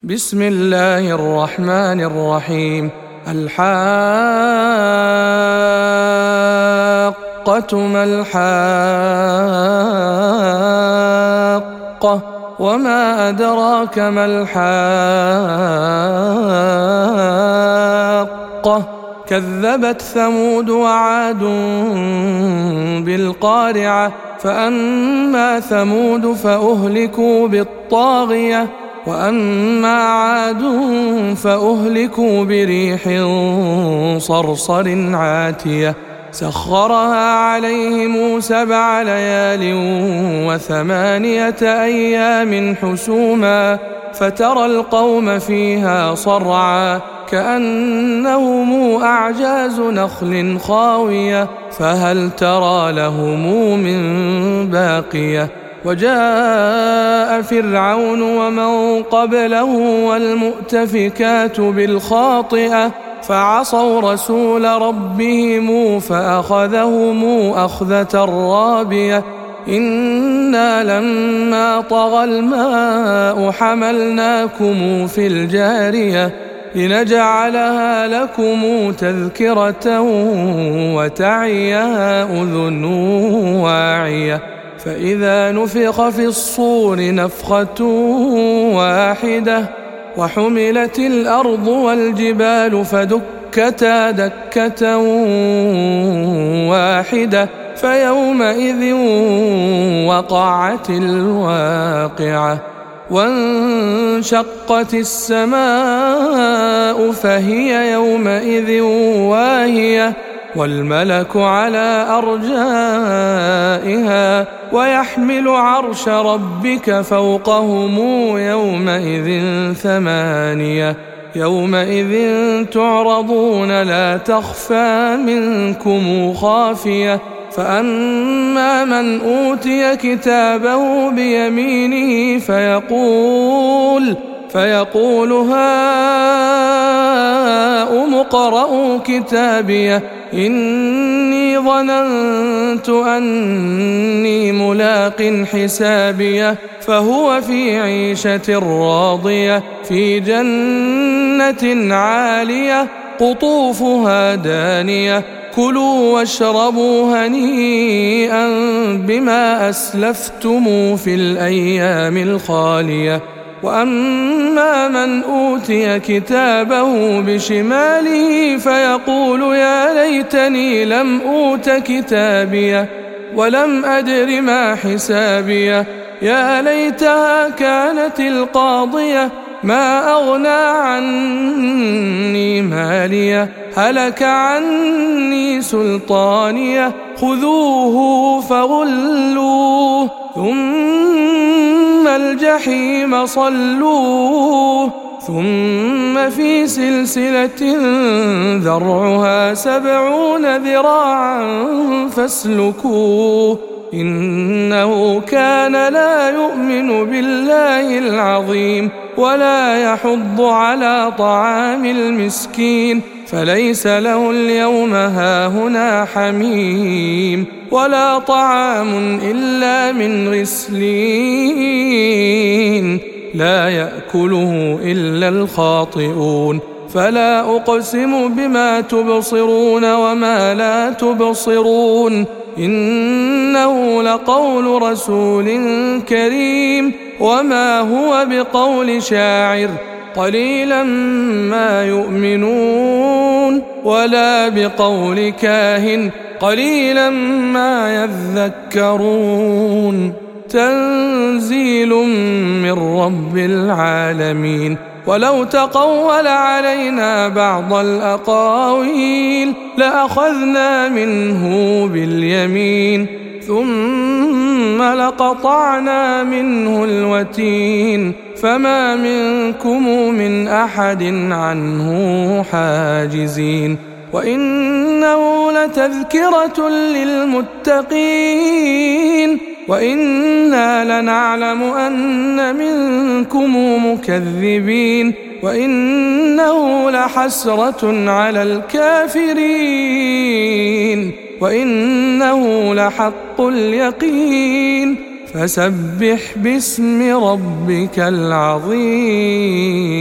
بسم الله الرحمن الرحيم. الحاقة ما الحاقة وما أدراك ما الحاقة كذبت ثمود وعاد بالقارعة فأما ثمود فأهلكوا بالطاغية وأما عاد فأهلكوا بريح صرصر عاتية سخرها عليهم 7 ليال و8 أيام حسوما فترى القوم فيها صرعا كأنهم أعجاز نخل خاوية فهل ترى لهم من باقية وجاء فرعون ومن قبله والمؤتفكات بالخاطئة فعصوا رسول ربهم فأخذهم أخذة رابية إنا لما طغى الماء حملناكم في الجارية لنجعلها لكم تذكرة وتعيها أذن واعية فإذا نفخ في الصور نفخة واحدة وحملت الأرض والجبال فدكتا دكة واحدة فيومئذ وقعت الواقعة وانشقت السماء فهي يومئذ واهية والملك على أرجائها ويحمل عرش ربك فوقهم يومئذ 8 يومئذ تعرضون لا تخفى منكم خافية فأما من أوتي كتابه بيمينه فيقول هاؤم اقرءوا كتابيه إني ظننت أني ملاق حسابيه فهو في عيشة راضية في جنة عالية قطوفها دانية كلوا واشربوا هنيئا بما أسلفتم في الأيام الخالية وأما من أوتي كتابه بشماله فيقول يا ليتني لم أوت كتابيه ولم أدر ما حسابيه يا ليتها كانت القاضية ما أغنى عني ماليه هلك عني سلطانيه خذوه فغلوه ثم الجحيم صلوه ثم في سلسلة ذرعها 70 ذراعا فاسلكوه إنه كان لا يؤمن بالله العظيم ولا يحض على طعام المسكين فليس له اليوم هاهنا حميم ولا طعام إلا من غسلين لا يأكله إلا الخاطئون فلا أقسم بما تبصرون وما لا تبصرون إنه لقول رسول كريم وما هو بقول شاعر قليلا ما يؤمنون ولا بقول كاهن قليلا ما يذكرون تنزيل من رب العالمين ولو تقول علينا بعض الأقاويل لأخذنا منه باليمين ثم لقطعنا منه الوتين فما منكم من أحد عنه حاجزين وإنه لتذكرة للمتقين وإنا لنعلم أن منكم مكذبين وإنه لحسرة على الكافرين وإنه لحق اليقين فسبح باسم ربك العظيم.